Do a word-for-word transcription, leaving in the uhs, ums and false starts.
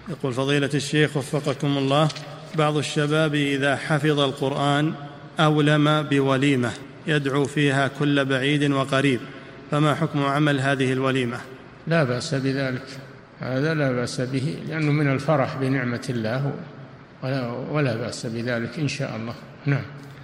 يقول فضيلة الشيخ وفقكم الله، بعض الشباب إذا حفظ القرآن أولم بوليمة يدعو فيها كل بعيد وقريب، فما حكم عمل هذه الوليمة؟ لا بأس بذلك، هذا لا بأس به، لأنه من الفرح بنعمة الله، ولا, ولا بأس بذلك إن شاء الله. نعم.